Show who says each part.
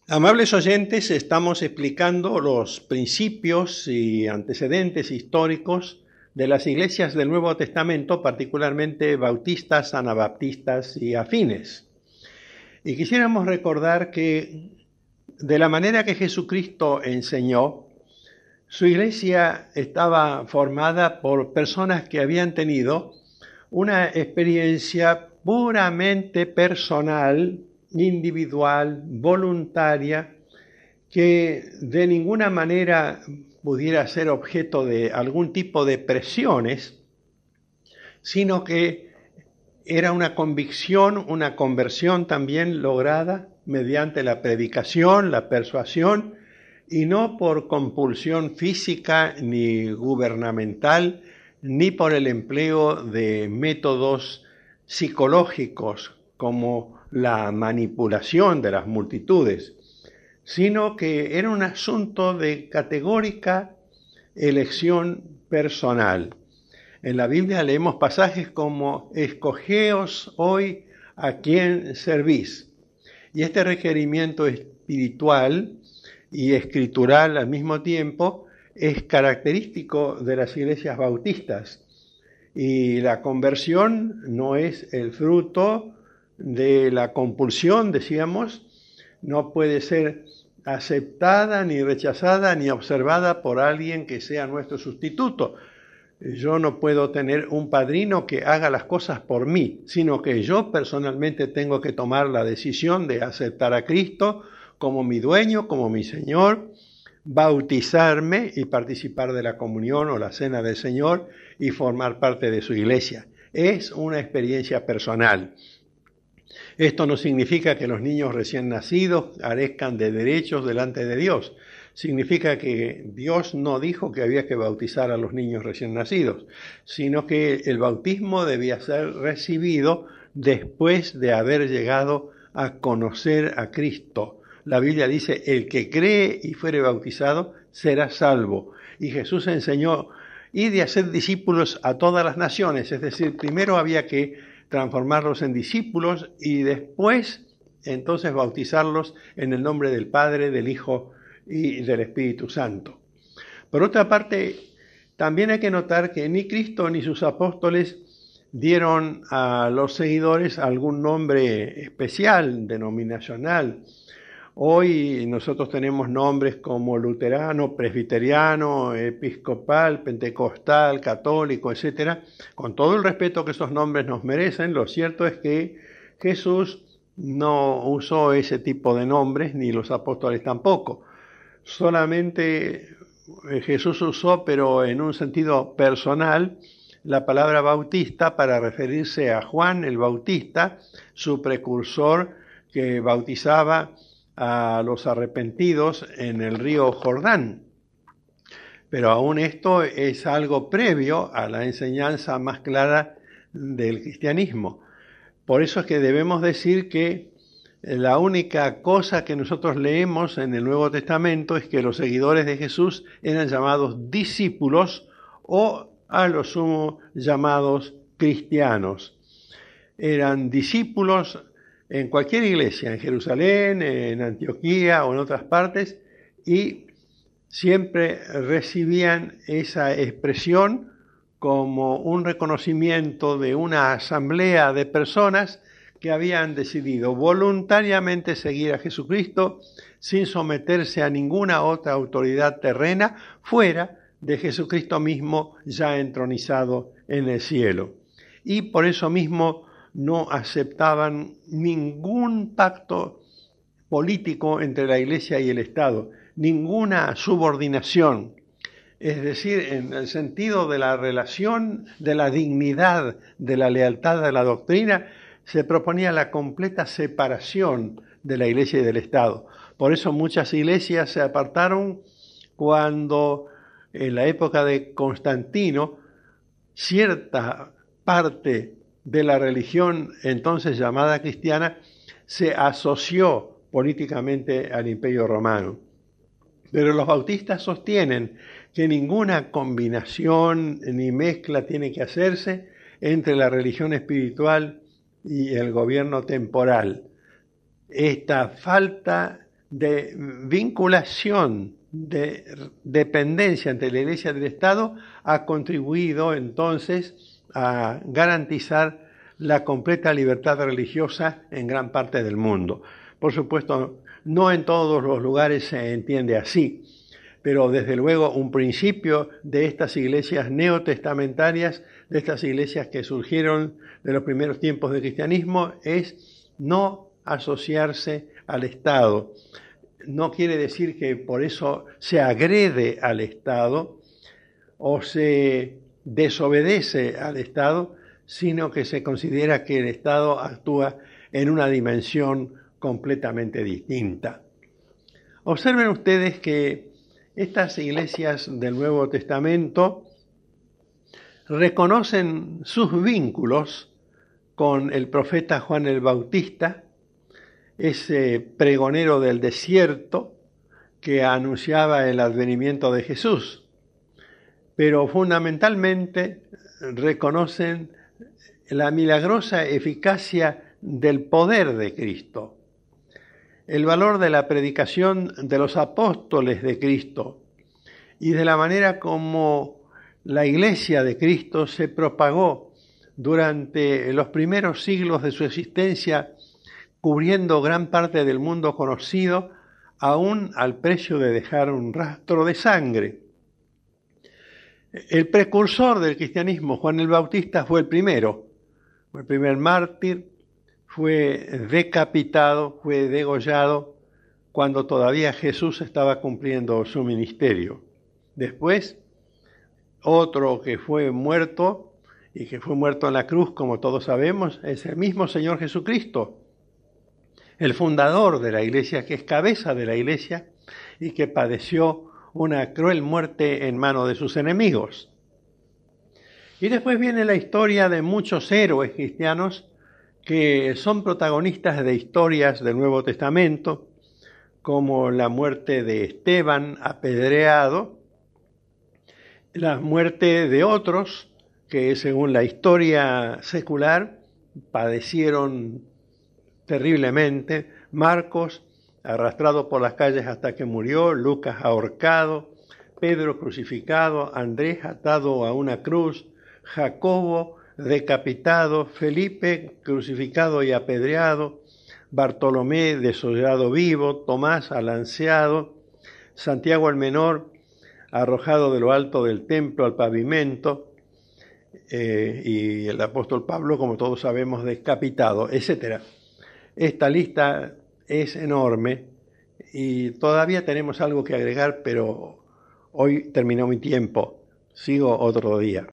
Speaker 1: Amables oyentes, estamos explicando los principios y antecedentes históricos de las iglesias del Nuevo Testamento, particularmente bautistas, anabaptistas y afines. Y quisiéramos recordar que de la manera que Jesucristo enseñó, su iglesia estaba formada por personas que habían tenido una experiencia puramente personal, individual, voluntaria, que de ninguna manera pudiera ser objeto de algún tipo de presiones, sino que era una convicción, una conversión también lograda mediante la predicación, la persuasión, y no por compulsión física ni gubernamental, ni por el empleo de métodos psicológicos como la manipulación de las multitudes, sino que era un asunto de categórica elección personal. En la Biblia leemos pasajes como: escogeos hoy a quién servís. Y este requerimiento espiritual y escritural al mismo tiempo es característico de las iglesias bautistas. Y la conversión no es el fruto de la compulsión, decíamos, no puede ser aceptada, ni rechazada, ni observada por alguien que sea nuestro sustituto. Yo no puedo tener un padrino que haga las cosas por mí, sino que yo personalmente tengo que tomar la decisión de aceptar a Cristo como mi dueño, como mi Señor, bautizarme y participar de la comunión o la cena del Señor y formar parte de su iglesia. Es una experiencia personal. Esto no significa que los niños recién nacidos carezcan de derechos delante de Dios. Significa que Dios no dijo que había que bautizar a los niños recién nacidos, sino que el bautismo debía ser recibido después de haber llegado a conocer a Cristo. La Biblia dice: el que cree y fuere bautizado será salvo. Y Jesús enseñó: id y hacer discípulos a todas las naciones. Es decir, primero había que transformarlos en discípulos y después entonces bautizarlos en el nombre del Padre, del Hijo y del Espíritu Santo. Por otra parte, también hay que notar que ni Cristo ni sus apóstoles dieron a los seguidores algún nombre especial, denominacional. Hoy nosotros tenemos nombres como luterano, presbiteriano, episcopal, pentecostal, católico, etc. Con todo el respeto que esos nombres nos merecen, lo cierto es que Jesús no usó ese tipo de nombres, ni los apóstoles tampoco. Solamente Jesús usó, pero en un sentido personal, la palabra bautista para referirse a Juan el Bautista, su precursor, que bautizaba a los arrepentidos en el río Jordán. Pero aún esto es algo previo a la enseñanza más clara del cristianismo. Por eso es que debemos decir que la única cosa que nosotros leemos en el Nuevo Testamento es que los seguidores de Jesús eran llamados discípulos o a lo sumo llamados cristianos. Eran discípulos en cualquier iglesia, en Jerusalén, en Antioquía o en otras partes, y siempre recibían esa expresión como un reconocimiento de una asamblea de personas que habían decidido voluntariamente seguir a Jesucristo sin someterse a ninguna otra autoridad terrena fuera de Jesucristo mismo ya entronizado en el cielo. Y por eso mismo no aceptaban ningún pacto político entre la Iglesia y el Estado, ninguna subordinación. Es decir, en el sentido de la relación, de la dignidad, de la lealtad de la doctrina, se proponía la completa separación de la Iglesia y del Estado. Por eso muchas iglesias se apartaron cuando, en la época de Constantino, cierta parte de la religión entonces llamada cristiana se asoció políticamente al Imperio Romano. Pero los bautistas sostienen que ninguna combinación ni mezcla tiene que hacerse entre la religión espiritual y el gobierno temporal. Esta falta de vinculación, de dependencia entre la Iglesia y el Estado, ha contribuido entonces a garantizar la completa libertad religiosa en gran parte del mundo. Por supuesto, no en todos los lugares se entiende así, pero desde luego un principio de estas iglesias neotestamentarias, de estas iglesias que surgieron de los primeros tiempos del cristianismo, es no asociarse al Estado. No quiere decir que por eso se agrede al Estado o se desobedece al Estado, sino que se considera que el Estado actúa en una dimensión completamente distinta. Observen ustedes que estas iglesias del Nuevo Testamento reconocen sus vínculos con el profeta Juan el Bautista, ese pregonero del desierto que anunciaba el advenimiento de Jesús. Pero fundamentalmente reconocen la milagrosa eficacia del poder de Cristo, el valor de la predicación de los apóstoles de Cristo y de la manera como la iglesia de Cristo se propagó durante los primeros siglos de su existencia, cubriendo gran parte del mundo conocido, aún al precio de dejar un rastro de sangre. El precursor del cristianismo, Juan el Bautista, fue el primero. Fue el primer mártir, fue decapitado, fue degollado cuando todavía Jesús estaba cumpliendo su ministerio. Después, otro que fue muerto, y que fue muerto en la cruz, como todos sabemos, es el mismo Señor Jesucristo, el fundador de la iglesia, que es cabeza de la iglesia y que padeció una cruel muerte en manos de sus enemigos. Y después viene la historia de muchos héroes cristianos que son protagonistas de historias del Nuevo Testamento, como la muerte de Esteban apedreado, la muerte de otros que según la historia secular padecieron terriblemente: Marcos arrastrado por las calles hasta que murió, Lucas ahorcado, Pedro crucificado, Andrés atado a una cruz, Jacobo decapitado, Felipe crucificado y apedreado, Bartolomé desollado vivo, Tomás alanceado, Santiago el menor arrojado de lo alto del templo al pavimento, y el apóstol Pablo, como todos sabemos, decapitado, etc. Esta lista es enorme y todavía tenemos algo que agregar, pero hoy terminó mi tiempo. Sigo otro día.